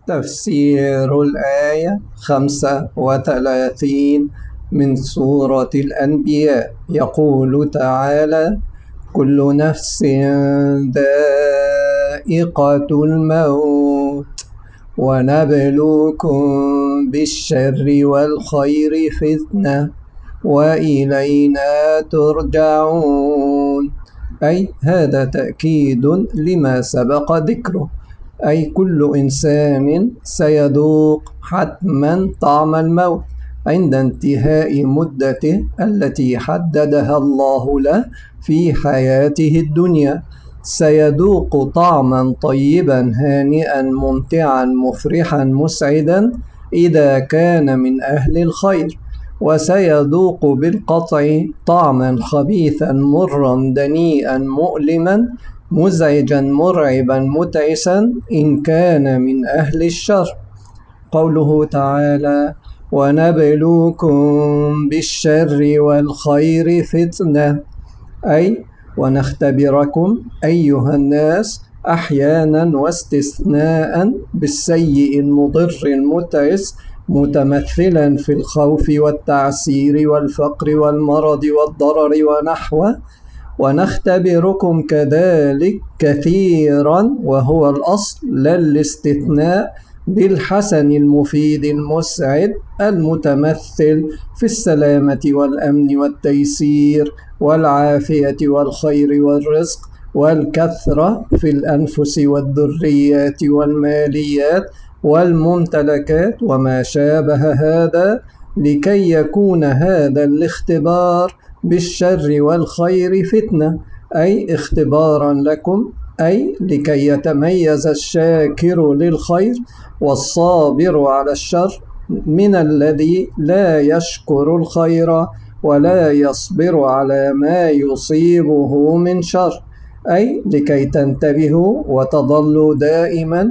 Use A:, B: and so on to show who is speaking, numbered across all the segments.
A: تفسير الآية 35 من سورة الأنبياء. يقول تعالى: كل نفس ذائقة الموت ونبلوكم بالشر والخير فتنة وإلينا ترجعون. أي هذا تأكيد لما سبق ذكره، أي كل إنسان سيذوق حتما طعم الموت عند انتهاء مدته التي حددها الله له في حياته الدنيا. سيذوق طعما طيبا هانئا ممتعا مفرحا مسعدا إذا كان من أهل الخير، وسيذوق بالقطع طعما خبيثا مرا دنيئا مؤلما مزعجا مرعبا متعسا إن كان من أهل الشر. قوله تعالى: ونبلوكم بالشر والخير فتنة، أي ونختبركم أيها الناس أحيانا واستثناء بالسيء المضر المتعس، متمثلا في الخوف والتعسير والفقر والمرض والضرر ونحوه. ونختبركم كذلك كثيرا، وهو الأصل لا الاستثناء، بالحسن المفيد المسعد المتمثل في السلامة والأمن والتيسير والعافية والخير والرزق والكثرة في الأنفس والذريات والماليات والممتلكات وما شابه هذا، لكي يكون هذا الاختبار بالشر والخير فتنة، أي اختبارا لكم، أي لكي يتميز الشاكر للخير والصابر على الشر من الذي لا يشكر الخير ولا يصبر على ما يصيبه من شر. أي لكي تنتبهوا وتظلوا دائما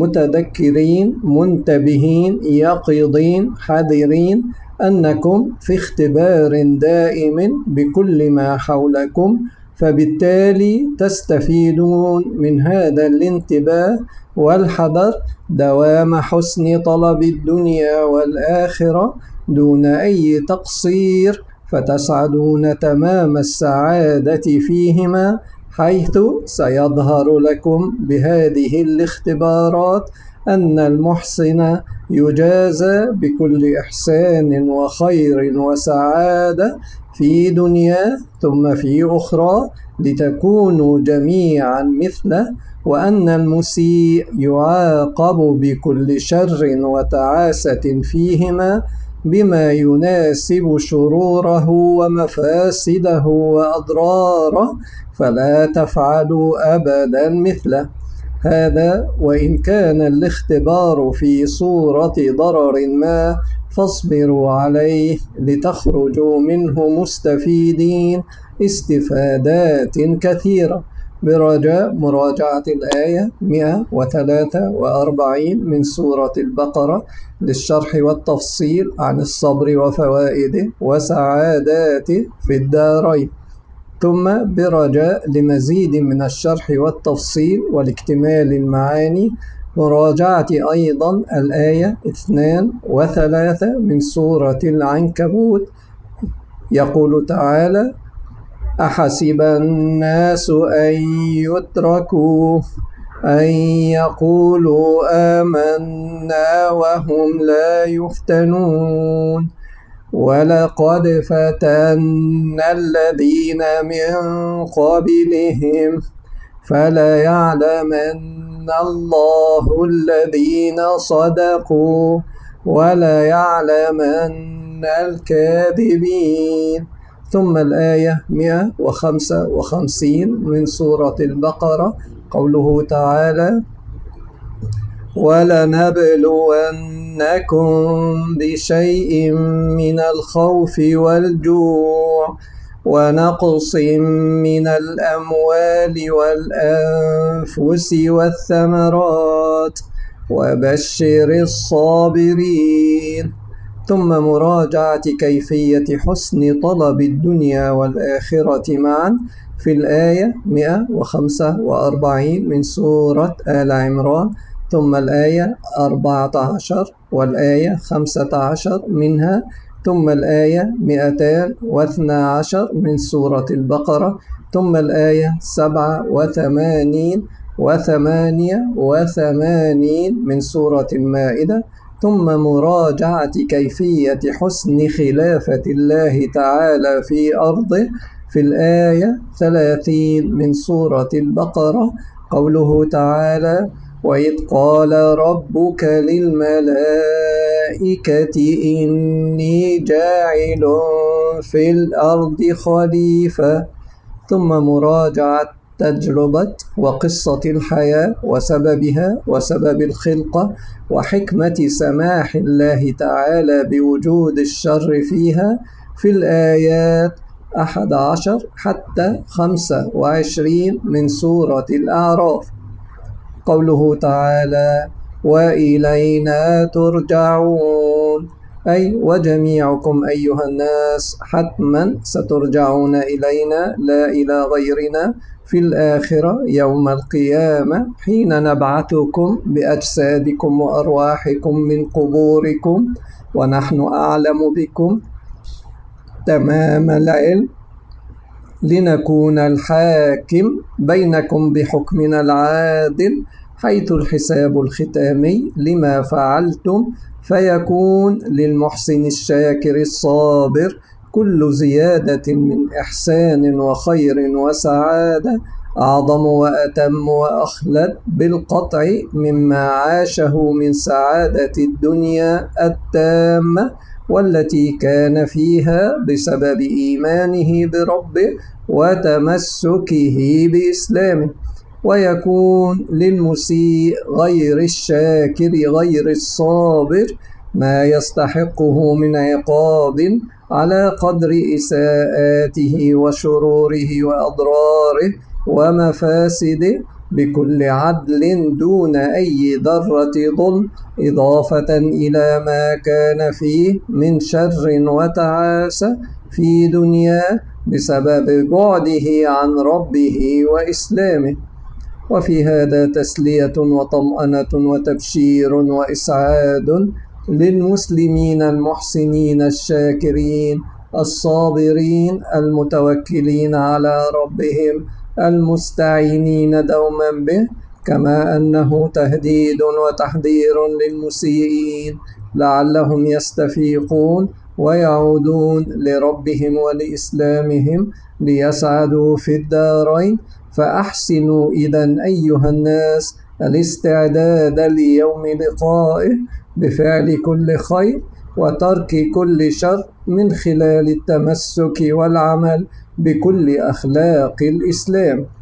A: متذكرين منتبهين يقظين حذرين أنكم في اختبار دائم بكل ما حولكم، فبالتالي تستفيدون من هذا الانتباه والحذر دوام حسن طلب الدنيا والآخرة دون أي تقصير، فتسعدون تمام السعادة فيهما، حيث سيظهر لكم بهذه الاختبارات أن المحسن يجازى بكل إحسان وخير وسعادة في دنياه ثم في أخرى، لتكونوا جميعا مثله، وأن المسيء يعاقب بكل شر وتعاسة فيهما بما يناسب شروره ومفاسده وأضراره، فلا تفعلوا أبدا مثله. هذا وإن كان الاختبار في صورة ضرر ما، فاصبروا عليه لتخرجوا منه مستفيدين استفادات كثيرة. برجاء مراجعة الآية 143 من سورة البقرة للشرح والتفصيل عن الصبر وفوائده وسعاداته في الدارين. ثم برجاء لمزيد من الشرح والتفصيل والاكتمال المعاني مراجعة أيضا الآية 2 و3 من سورة العنكبوت. يقول تعالى: أحسب الناس أن يتركوا أن يقولوا آمنا وهم لا يفتنون ولقد فتنا الذين من قبلهم فليعلمن الله الذين صدقوا وليعلمن الكاذبين. ثم الآية 155 من سورة البقرة، قوله تعالى: ولنبلونكم بشيء من الخوف والجوع ونقص من الأموال والأنفس والثمرات وبشر الصابرين. ثم مراجعة كيفية حسن طلب الدنيا والآخرة معا في الآية 145 من سورة آل عمران، ثم الآية 14 والآية 15 منها، ثم الآية 212 من سورة البقرة، ثم الآية 87 و88 من سورة المائدة، ثم مراجعة كيفية حسن خلافة الله تعالى في أرضه في الآية 30 من سورة البقرة، قوله تعالى: وإذ قال ربك للملائكة إني جاعل في الأرض خليفة. ثم مراجعة تجربة وقصة الحياة وسببها وسبب الخلقة وحكمة سماح الله تعالى بوجود الشر فيها في الآيات 11 حتى 25 من سورة الأعراف. قوله تعالى: وإلينا ترجعون، أي وجميعكم أيها الناس حتما سترجعون إلينا لا إلى غيرنا في الآخرة يوم القيامة، حين نبعثكم بأجسادكم وأرواحكم من قبوركم ونحن أعلم بكم تمام العلم، لنكون الحاكم بينكم بحكمنا العادل، حيث الحساب الختامي لما فعلتم، فيكون للمحسن الشاكر الصابر كل زيادة من إحسان وخير وسعادة أعظم وأتم وأخلد بالقطع مما عاشه من سعادة الدنيا التامة، والتي كان فيها بسبب إيمانه بربه وتمسكه بإسلامه. ويكون للمسيء غير الشاكر غير الصابر ما يستحقه من عقاب على قدر إساءاته وشروره وأضراره ومفاسده بكل عدل دون أي ذرة ظلم، إضافة إلى ما كان فيه من شر وتعاسة في دنياه بسبب بعده عن ربه وإسلامه. وفي هذا تسلية وطمأنة وتبشير وإسعاد للمسلمين المحسنين الشاكرين الصابرين المتوكلين على ربهم المستعينين دوما به، كما أنه تهديد وتحذير للمسيئين لعلهم يستفيقون ويعودون لربهم ولإسلامهم ليسعدوا في الدارين. فأحسنوا إذن أيها الناس الاستعداد ليوم لقائه بفعل كل خير وترك كل شر من خلال التمسك والعمل بكل أخلاق الإسلام.